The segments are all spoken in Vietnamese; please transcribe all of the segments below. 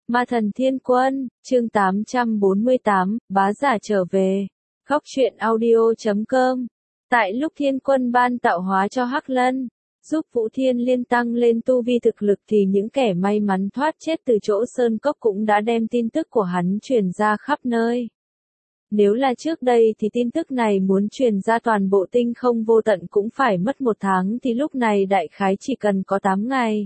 Ma thần thiên quân, chương 848, bá giả trở về. Góc truyện audio.com. Tại lúc thiên quân ban tạo hóa cho Hắc Lân, giúp Vũ Thiên Liên tăng lên tu vi thực lực thì những kẻ may mắn thoát chết từ chỗ sơn cốc cũng đã đem tin tức của hắn truyền ra khắp nơi. Nếu là trước đây thì tin tức này muốn truyền ra toàn bộ tinh không vô tận cũng phải mất 1 tháng thì lúc này đại khái chỉ cần có 8 ngày.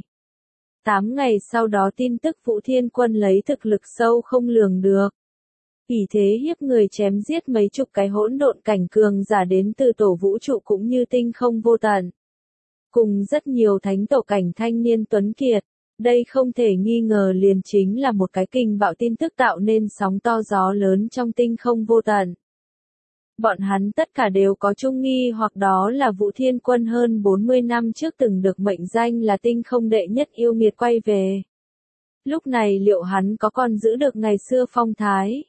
8 ngày sau đó tin tức Vũ Thiên Quân lấy thực lực sâu không lường được. Ỷ thế hiếp người chém giết mấy chục cái hỗn độn cảnh cường giả đến từ tổ vũ trụ cũng như tinh không vô tận. Cùng rất nhiều thánh tổ cảnh thanh niên tuấn kiệt. Đây không thể nghi ngờ liền chính là một cái kình bạo tin tức tạo nên sóng to gió lớn trong tinh không vô tận. Bọn hắn tất cả đều có chung nghi hoặc đó là Vũ Thiên Quân hơn 40 năm trước từng được mệnh danh là tinh không đệ nhất yêu nghiệt quay về. Lúc này liệu hắn có còn giữ được ngày xưa phong thái?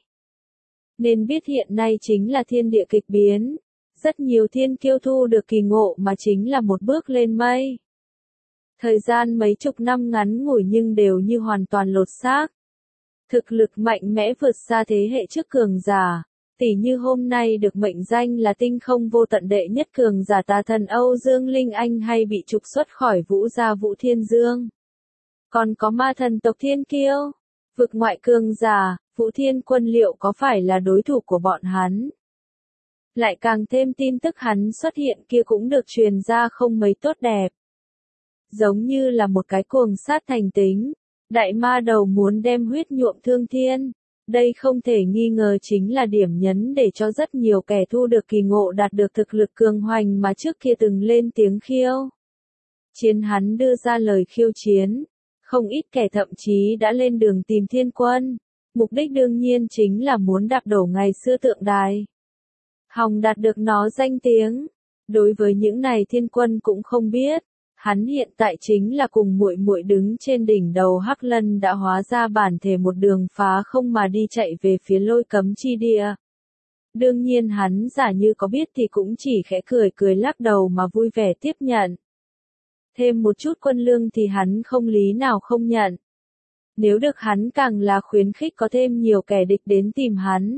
Nên biết hiện nay chính là thiên địa kịch biến. Rất nhiều thiên kiêu thu được kỳ ngộ mà chính là một bước lên mây. Thời gian mấy chục năm ngắn ngủi nhưng đều như hoàn toàn lột xác. Thực lực mạnh mẽ vượt xa thế hệ trước cường giả. Tỷ như hôm nay được mệnh danh là tinh không vô tận đệ nhất cường giả tà thần Âu Dương Linh Anh hay bị trục xuất khỏi Vũ gia Vũ Thiên Dương. Còn có ma thần tộc thiên kiêu, vực ngoại cường giả, Vũ Thiên Quân liệu có phải là đối thủ của bọn hắn? Lại càng thêm tin tức hắn xuất hiện kia cũng được truyền ra không mấy tốt đẹp. Giống như là một cái cuồng sát thành tính, đại ma đầu muốn đem huyết nhuộm thương thiên. Đây không thể nghi ngờ chính là điểm nhấn để cho rất nhiều kẻ thu được kỳ ngộ đạt được thực lực cường hoành mà trước kia từng lên tiếng khiêu chiến hắn đưa ra lời khiêu chiến. Không ít kẻ thậm chí đã lên đường tìm Thiên Quân. Mục đích đương nhiên chính là muốn đạp đổ ngày xưa tượng đài. Hòng đạt được nó danh tiếng. Đối với những này Thiên Quân cũng không biết. Hắn hiện tại chính là cùng muội muội đứng trên đỉnh đầu Hắc Lân đã hóa ra bản thể một đường phá không mà đi chạy về phía lôi cấm chi địa. Đương nhiên hắn giả như có biết thì cũng chỉ khẽ cười cười lắc đầu mà vui vẻ tiếp nhận. Thêm một chút quân lương thì hắn không lý nào không nhận. Nếu được hắn càng là khuyến khích có thêm nhiều kẻ địch đến tìm hắn.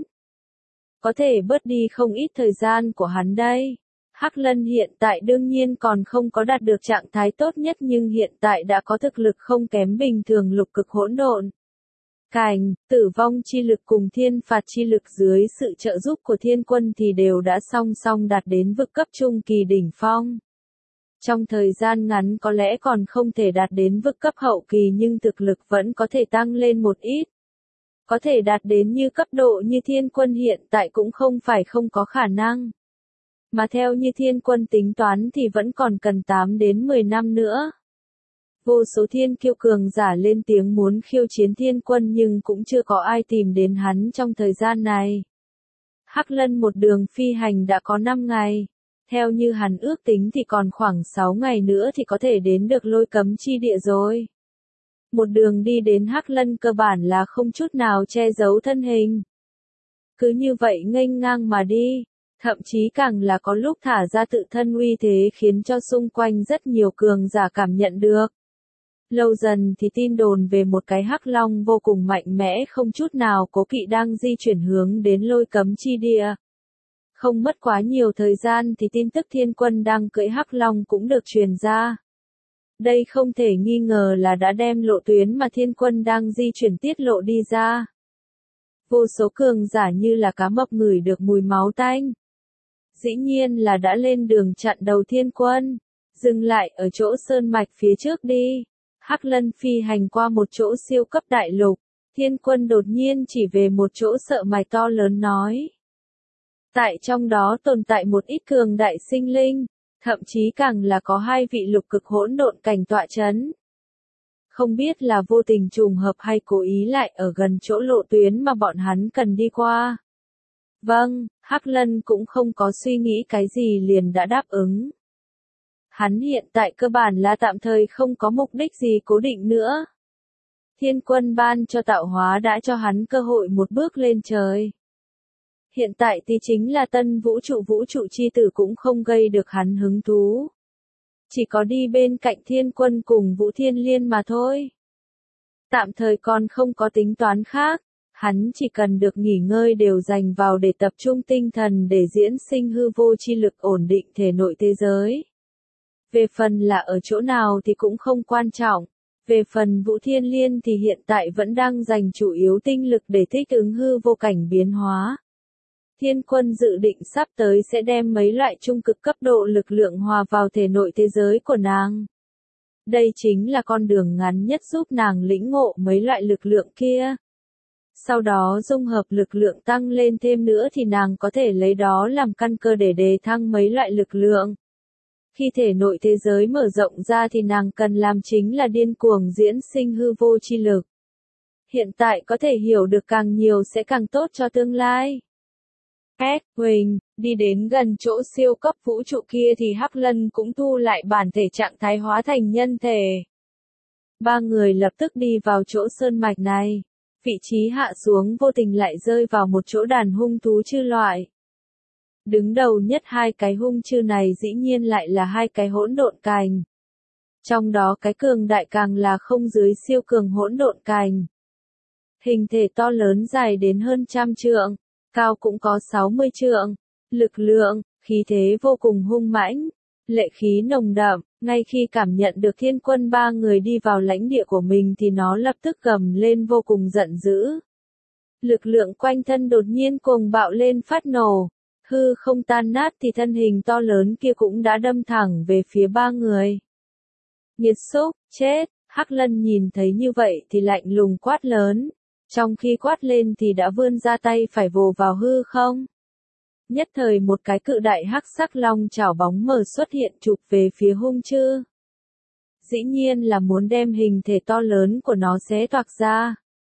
Có thể bớt đi không ít thời gian của hắn đây. Hắc Lân hiện tại đương nhiên còn không có đạt được trạng thái tốt nhất nhưng hiện tại đã có thực lực không kém bình thường lục cực hỗn độn. Cảnh, tử vong chi lực cùng thiên phạt chi lực dưới sự trợ giúp của Thiên Quân thì đều đã song song đạt đến vực cấp trung kỳ đỉnh phong. Trong thời gian ngắn có lẽ còn không thể đạt đến vực cấp hậu kỳ nhưng thực lực vẫn có thể tăng lên một ít. Có thể đạt đến như cấp độ như Thiên Quân hiện tại cũng không phải không có khả năng. Mà theo như Thiên Quân tính toán thì vẫn còn cần 8 đến 10 năm nữa. Vô số thiên kiêu cường giả lên tiếng muốn khiêu chiến Thiên Quân nhưng cũng chưa có ai tìm đến hắn trong thời gian này. Hắc Lân một đường phi hành đã có 5 ngày. Theo như hắn ước tính thì còn khoảng 6 ngày nữa thì có thể đến được lôi cấm chi địa rồi. Một đường đi đến Hắc Lân cơ bản là không chút nào che giấu thân hình. Cứ như vậy nghênh ngang mà đi. Thậm chí càng là có lúc thả ra tự thân uy thế khiến cho xung quanh rất nhiều cường giả cảm nhận được. Lâu dần thì tin đồn về một cái hắc long vô cùng mạnh mẽ không chút nào cố kỵ đang di chuyển hướng đến lôi cấm chi địa. Không mất quá nhiều thời gian thì tin tức Thiên Quân đang cưỡi hắc long cũng được truyền ra. Đây không thể nghi ngờ là đã đem lộ tuyến mà Thiên Quân đang di chuyển tiết lộ đi ra. Vô số cường giả như là cá mập ngửi được mùi máu tanh. Dĩ nhiên là đã lên đường chặn đầu Thiên Quân, dừng lại ở chỗ sơn mạch phía trước đi. Hắc Lân phi hành qua một chỗ siêu cấp đại lục, Thiên Quân đột nhiên chỉ về một chỗ sợ mạch to lớn nói. Tại trong đó tồn tại một ít cường đại sinh linh, thậm chí càng là có 2 vị lục cực hỗn độn cảnh tọa chấn. Không biết là vô tình trùng hợp hay cố ý lại ở gần chỗ lộ tuyến mà bọn hắn cần đi qua. Vâng, Hắc Lân cũng không có suy nghĩ cái gì liền đã đáp ứng. Hắn hiện tại cơ bản là tạm thời không có mục đích gì cố định nữa. Thiên Quân ban cho tạo hóa đã cho hắn cơ hội một bước lên trời. Hiện tại thì chính là tân vũ trụ chi tử cũng không gây được hắn hứng thú. Chỉ có đi bên cạnh Thiên Quân cùng Vũ Thiên Liên mà thôi. Tạm thời còn không có tính toán khác, hắn chỉ cần được nghỉ ngơi đều dành vào để tập trung tinh thần để diễn sinh hư vô chi lực ổn định thể nội thế giới. Về phần là ở chỗ nào thì cũng không quan trọng. Về phần Vũ Thiên Liên thì hiện tại vẫn đang dành chủ yếu tinh lực để thích ứng hư vô cảnh biến hóa. Thiên Quân dự định sắp tới sẽ đem mấy loại trung cực cấp độ lực lượng hòa vào thể nội thế giới của nàng. Đây chính là con đường ngắn nhất giúp nàng lĩnh ngộ mấy loại lực lượng kia. Sau đó dung hợp lực lượng tăng lên thêm nữa thì nàng có thể lấy đó làm căn cơ để đề thăng mấy loại lực lượng. Khi thể nội thế giới mở rộng ra thì nàng cần làm chính là điên cuồng diễn sinh hư vô chi lực. Hiện tại có thể hiểu được càng nhiều sẽ càng tốt cho tương lai. Huỳnh, đi đến gần chỗ siêu cấp vũ trụ kia thì Hắc Lân cũng thu lại bản thể trạng thái hóa thành nhân thể. Ba người lập tức đi vào chỗ sơn mạch này. Vị trí hạ xuống vô tình lại rơi vào một chỗ đàn hung thú chư loại. Đứng đầu nhất hai cái hung chư này dĩ nhiên lại là hai cái hỗn độn cành. Trong đó cái cường đại càng là không dưới siêu cường hỗn độn cành. Hình thể to lớn dài đến hơn 100 trượng, cao cũng có 60 trượng, lực lượng, khí thế vô cùng hung mãnh, lệ khí nồng đậm, ngay khi cảm nhận được Thiên Quân ba người đi vào lãnh địa của mình thì nó lập tức gầm lên vô cùng giận dữ. Lực lượng quanh thân đột nhiên cuồng bạo lên phát nổ, hư không tan nát thì thân hình to lớn kia cũng đã đâm thẳng về phía ba người. Nghiệt xúc, chết, Hắc Lân nhìn thấy như vậy thì lạnh lùng quát lớn. Trong khi quát lên thì đã vươn ra tay phải vồ vào hư không. Nhất thời một cái cự đại hắc sắc long chảo bóng mờ xuất hiện chụp về phía hung chư. Dĩ nhiên là muốn đem hình thể to lớn của nó xé toạc ra.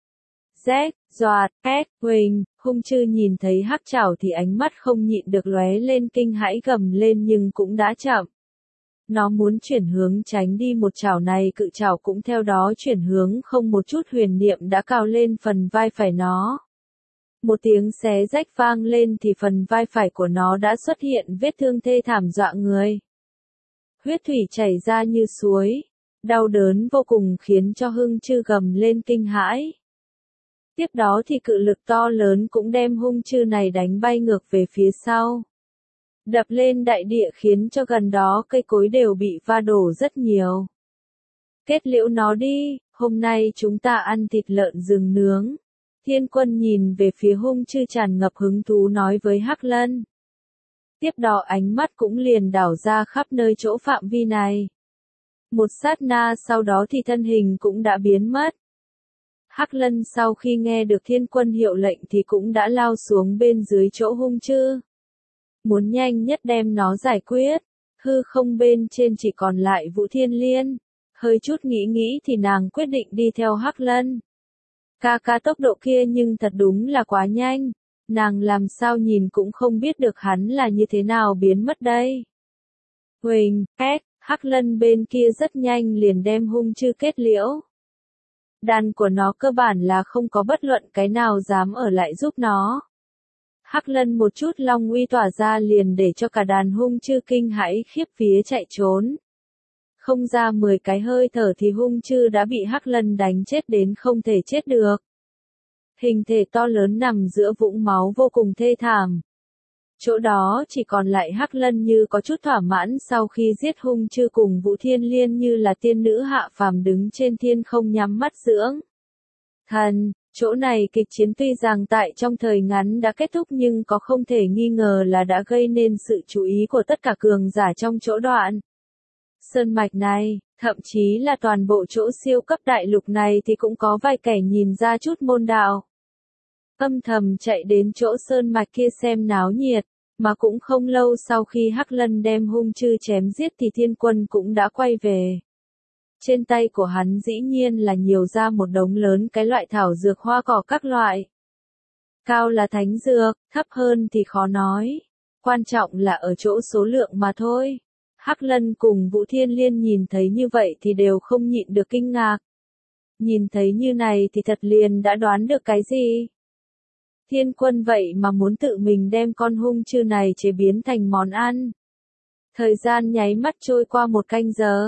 Rét, doạt, huỳnh, hung chư nhìn thấy hắc chảo thì ánh mắt không nhịn được lóe lên kinh hãi gầm lên nhưng cũng đã chậm. Nó muốn chuyển hướng tránh đi một chảo này, cự chảo cũng theo đó chuyển hướng, không một chút huyền niệm đã cào lên phần vai phải nó. Một tiếng xé rách vang lên thì phần vai phải của nó đã xuất hiện vết thương thê thảm dọa người. Huyết thủy chảy ra như suối, đau đớn vô cùng khiến cho hung chư gầm lên kinh hãi. Tiếp đó thì cự lực to lớn cũng đem hung chư này đánh bay ngược về phía sau. Đập lên đại địa khiến cho gần đó cây cối đều bị va đổ rất nhiều. Kết liễu nó đi, hôm nay chúng ta ăn thịt lợn rừng nướng. Thiên Quân nhìn về phía hung chư tràn ngập hứng thú nói với Hắc Lân. Tiếp đó ánh mắt cũng liền đảo ra khắp nơi chỗ phạm vi này. Một sát na sau đó thì thân hình cũng đã biến mất. Hắc Lân sau khi nghe được Thiên Quân hiệu lệnh thì cũng đã lao xuống bên dưới chỗ hung chư. Muốn nhanh nhất đem nó giải quyết, hư không bên trên chỉ còn lại Vũ Thiên Liên. Hơi chút nghĩ thì nàng quyết định đi theo Hắc Lân. Ca tốc độ kia nhưng thật đúng là quá nhanh, nàng làm sao nhìn cũng không biết được hắn là như thế nào biến mất đây. Huỳnh, Hắc Lân bên kia rất nhanh liền đem hung chư kết liễu. Đàn của nó cơ bản là không có bất luận cái nào dám ở lại giúp nó. Hắc Lân một chút long uy tỏa ra liền để cho cả đàn hung chư kinh hãi khiếp vía chạy trốn. Không ra 10 cái hơi thở thì hung chư đã bị Hắc Lân đánh chết đến không thể chết được. Hình thể to lớn nằm giữa vũng máu vô cùng thê thảm. Chỗ đó chỉ còn lại Hắc Lân như có chút thỏa mãn sau khi giết hung chư cùng Vũ Thiên Liên như là tiên nữ hạ phàm đứng trên thiên không nhắm mắt dưỡng thần. Chỗ này kịch chiến tuy rằng tại trong thời ngắn đã kết thúc nhưng có không thể nghi ngờ là đã gây nên sự chú ý của tất cả cường giả trong chỗ đoạn. Sơn mạch này, thậm chí là toàn bộ chỗ siêu cấp đại lục này thì cũng có vài kẻ nhìn ra chút môn đạo. Âm thầm chạy đến chỗ sơn mạch kia xem náo nhiệt, mà cũng không lâu sau khi Hắc Lân đem hung chư chém giết thì Thiên Quân cũng đã quay về. Trên tay của hắn dĩ nhiên là nhiều ra một đống lớn cái loại thảo dược hoa cỏ các loại. Cao là thánh dược, thấp hơn thì khó nói. Quan trọng là ở chỗ số lượng mà thôi. Hắc Lân cùng Vũ Thiên Liên nhìn thấy như vậy thì đều không nhịn được kinh ngạc. Nhìn thấy như này thì thật liền đã đoán được cái gì. Thiên Quân vậy mà muốn tự mình đem con hung chư này chế biến thành món ăn. Thời gian nháy mắt trôi qua 1 canh giờ.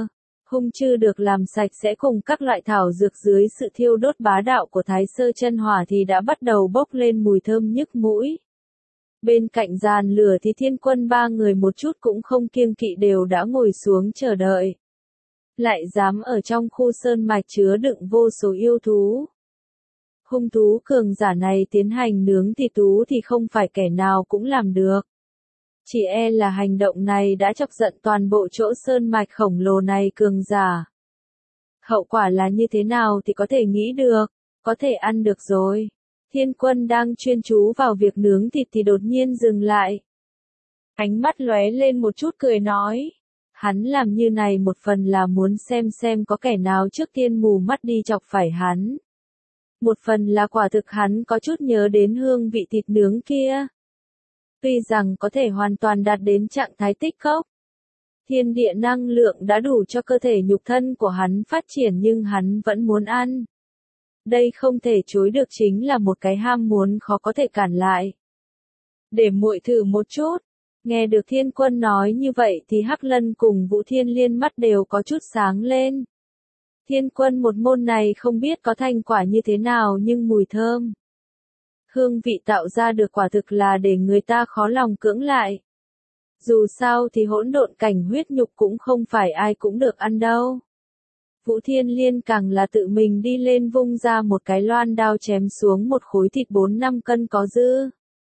Hung chư được làm sạch sẽ cùng các loại thảo dược dưới sự thiêu đốt bá đạo của Thái Sơ chân hỏa thì đã bắt đầu bốc lên mùi thơm nhức mũi. Bên cạnh giàn lửa thì Thiên Quân ba người một chút cũng không kiêng kỵ đều đã ngồi xuống chờ đợi. Lại dám ở trong khu sơn mạch chứa đựng vô số yêu thú. Hung thú cường giả này tiến hành nướng thịt thú thì không phải kẻ nào cũng làm được. Chỉ e là hành động này đã chọc giận toàn bộ chỗ sơn mạch khổng lồ này cường giả. Hậu quả là như thế nào thì có thể nghĩ được, có thể ăn được rồi. Thiên Quân đang chuyên chú vào việc nướng thịt thì đột nhiên dừng lại. Ánh mắt lóe lên một chút cười nói. Hắn làm như này một phần là muốn xem có kẻ nào trước tiên mù mắt đi chọc phải hắn. Một phần là quả thực hắn có chút nhớ đến hương vị thịt nướng kia. Tuy rằng có thể hoàn toàn đạt đến trạng thái tích cốc. Thiên địa năng lượng đã đủ cho cơ thể nhục thân của hắn phát triển nhưng hắn vẫn muốn ăn. Đây không thể chối được chính là một cái ham muốn khó có thể cản lại. Để muội thử một chút. Nghe được Thiên Quân nói như vậy thì Hắc Lân cùng Vũ Thiên Liên mắt đều có chút sáng lên. Thiên Quân một môn này không biết có thành quả như thế nào nhưng mùi thơm. Hương vị tạo ra được quả thực là để người ta khó lòng cưỡng lại. Dù sao thì hỗn độn cảnh huyết nhục cũng không phải ai cũng được ăn đâu. Vũ Thiên Liên càng là tự mình đi lên vung ra một cái loan đao chém xuống một khối thịt 4-5 cân có dư.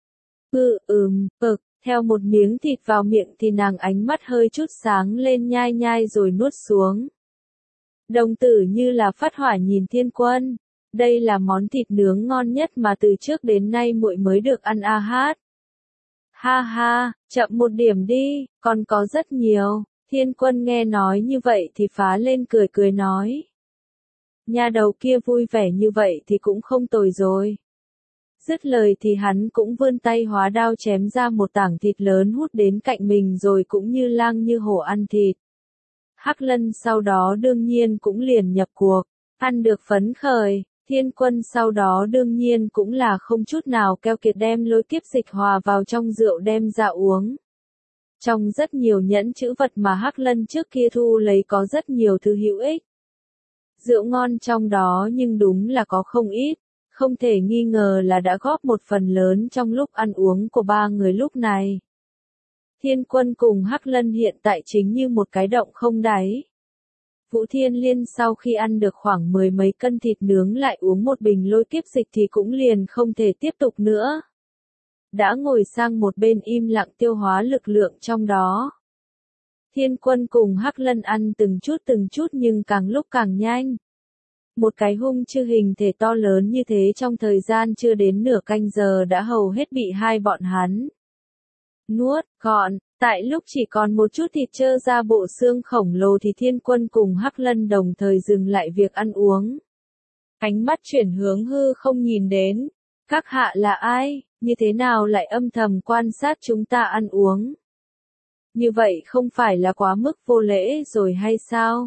Theo một miếng thịt vào miệng thì nàng ánh mắt hơi chút sáng lên nhai nhai rồi nuốt xuống. Đồng tử như là phát hỏa nhìn Thiên Quân. Đây là món thịt nướng ngon nhất mà từ trước đến nay muội mới được ăn a hát. Ha ha, chậm một điểm đi, còn có rất nhiều. Thiên Quân nghe nói như vậy thì phá lên cười nói. Nhà đầu kia vui vẻ như vậy thì cũng không tồi rồi. Dứt lời thì hắn cũng vươn tay hóa đao chém ra một tảng thịt lớn hút đến cạnh mình rồi cũng như lang như hổ ăn thịt. Hắc Lân sau đó đương nhiên cũng liền nhập cuộc, ăn được phấn khởi. Thiên Quân sau đó đương nhiên cũng là không chút nào keo kiệt đem lôi kiếp dịch hòa vào trong rượu đem ra uống. Trong rất nhiều nhẫn chữ vật mà Hắc Lân trước kia thu lấy có rất nhiều thứ hữu ích. Rượu ngon trong đó nhưng đúng là có không ít, không thể nghi ngờ là đã góp một phần lớn trong lúc ăn uống của ba người lúc này. Thiên Quân cùng Hắc Lân hiện tại chính như một cái động không đáy. Vũ Thiên Liên sau khi ăn được khoảng 10 mấy cân thịt nướng lại uống một bình lôi kiếp dịch thì cũng liền không thể tiếp tục nữa. Đã ngồi sang một bên im lặng tiêu hóa lực lượng trong đó. Thiên Quân cùng Hắc Lân ăn từng chút nhưng càng lúc càng nhanh. Một cái hung chư hình thể to lớn như thế trong thời gian chưa đến nửa canh giờ đã hầu hết bị hai bọn hắn nuốt gọn. Tại lúc chỉ còn một chút thịt trơ ra bộ xương khổng lồ thì Thiên Quân cùng Hắc Lân đồng thời dừng lại việc ăn uống. Ánh mắt chuyển hướng hư không nhìn đến. Các hạ là ai, như thế nào lại âm thầm quan sát chúng ta ăn uống? Như vậy không phải là quá mức vô lễ rồi hay sao?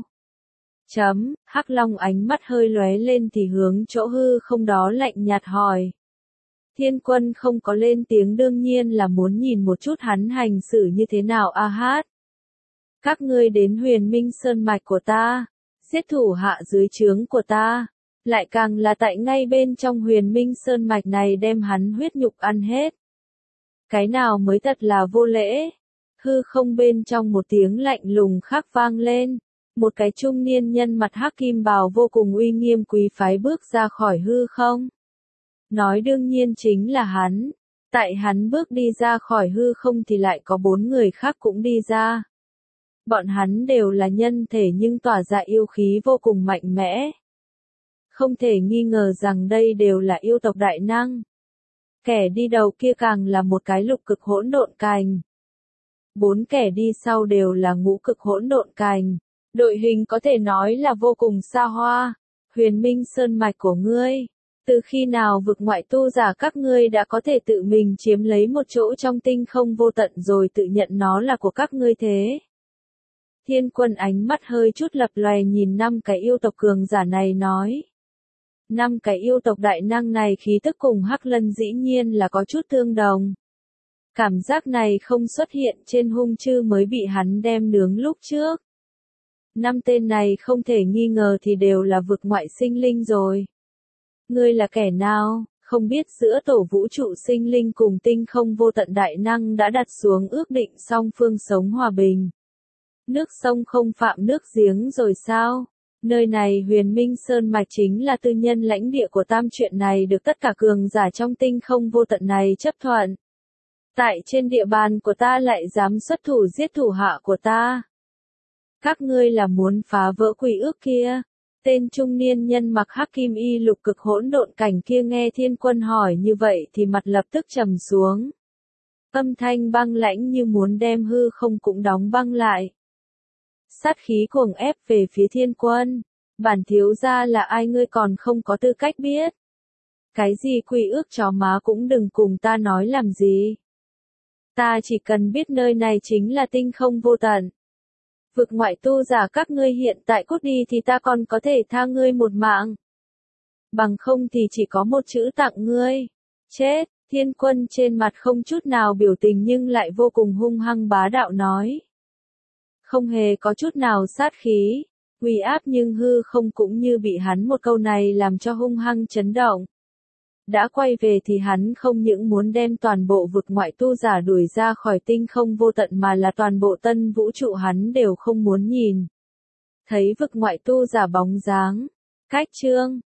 Hắc Long ánh mắt hơi lóe lên thì hướng chỗ hư không đó lạnh nhạt hỏi. Thiên Quân không có lên tiếng đương nhiên là muốn nhìn một chút hắn hành xử như thế nào a hát. Các ngươi đến Huyền Minh Sơn mạch của ta, giết thủ hạ dưới trướng của ta, lại càng là tại ngay bên trong Huyền Minh Sơn mạch này đem hắn huyết nhục ăn hết. Cái nào mới thật là vô lễ? Hư không bên trong một tiếng lạnh lùng khác vang lên, một cái trung niên nhân mặt hắc kim bào vô cùng uy nghiêm quý phái bước ra khỏi hư không. Nói đương nhiên chính là hắn. Tại hắn bước đi ra khỏi hư không thì lại có 4 người khác cũng đi ra. Bọn hắn đều là nhân thể nhưng tỏa ra yêu khí vô cùng mạnh mẽ. Không thể nghi ngờ rằng đây đều là yêu tộc đại năng. Kẻ đi đầu kia càng là một cái lục cực hỗn độn cành. 4 kẻ đi sau đều là ngũ cực hỗn độn cành. Đội hình có thể nói là vô cùng xa hoa. Huyền Minh Sơn mạch của ngươi. Từ khi nào vực ngoại tu giả các ngươi đã có thể tự mình chiếm lấy một chỗ trong tinh không vô tận rồi tự nhận nó là của các ngươi thế? Thiên Quân ánh mắt hơi chút lập lòe nhìn 5 cái yêu tộc cường giả này nói. 5 cái yêu tộc đại năng này khí tức cùng Hắc Lân dĩ nhiên là có chút tương đồng. Cảm giác này không xuất hiện trên hung chư mới bị hắn đem nướng lúc trước. 5 tên này không thể nghi ngờ thì đều là vực ngoại sinh linh rồi. Ngươi là kẻ nào? Không biết giữa tổ vũ trụ sinh linh cùng tinh không vô tận đại năng đã đặt xuống ước định song phương sống hòa bình. Nước sông không phạm nước giếng rồi sao? Nơi này Huyền Minh Sơn Mạch chính là tư nhân lãnh địa của Tam, chuyện này được tất cả cường giả trong tinh không vô tận này chấp thuận. Tại trên địa bàn của ta lại dám xuất thủ giết thủ hạ của ta. Các ngươi là muốn phá vỡ quy ước kia. Tên trung niên nhân mặc hắc kim y lục cực hỗn độn cảnh kia nghe Thiên Quân hỏi như vậy thì mặt lập tức trầm xuống. Âm thanh băng lãnh như muốn đem hư không cũng đóng băng lại. Sát khí cuồng ép về phía Thiên Quân. Bản thiếu gia là ai ngươi còn không có tư cách biết. Cái gì quy ước chó má cũng đừng cùng ta nói làm gì. Ta chỉ cần biết nơi này chính là tinh không vô tận. Vực ngoại tu giả các ngươi hiện tại cút đi thì ta còn có thể tha ngươi một mạng. Bằng không thì chỉ có một chữ tặng ngươi. Chết. Thiên Quân trên mặt không chút nào biểu tình nhưng lại vô cùng hung hăng bá đạo nói. Không hề có chút nào sát khí, uy áp nhưng hư không cũng như bị hắn một câu này làm cho hung hăng chấn động. Đã quay về thì hắn không những muốn đem toàn bộ vực ngoại tu giả đuổi ra khỏi tinh không vô tận mà là toàn bộ tân vũ trụ hắn đều không muốn nhìn. Thấy vực ngoại tu giả bóng dáng, cách chương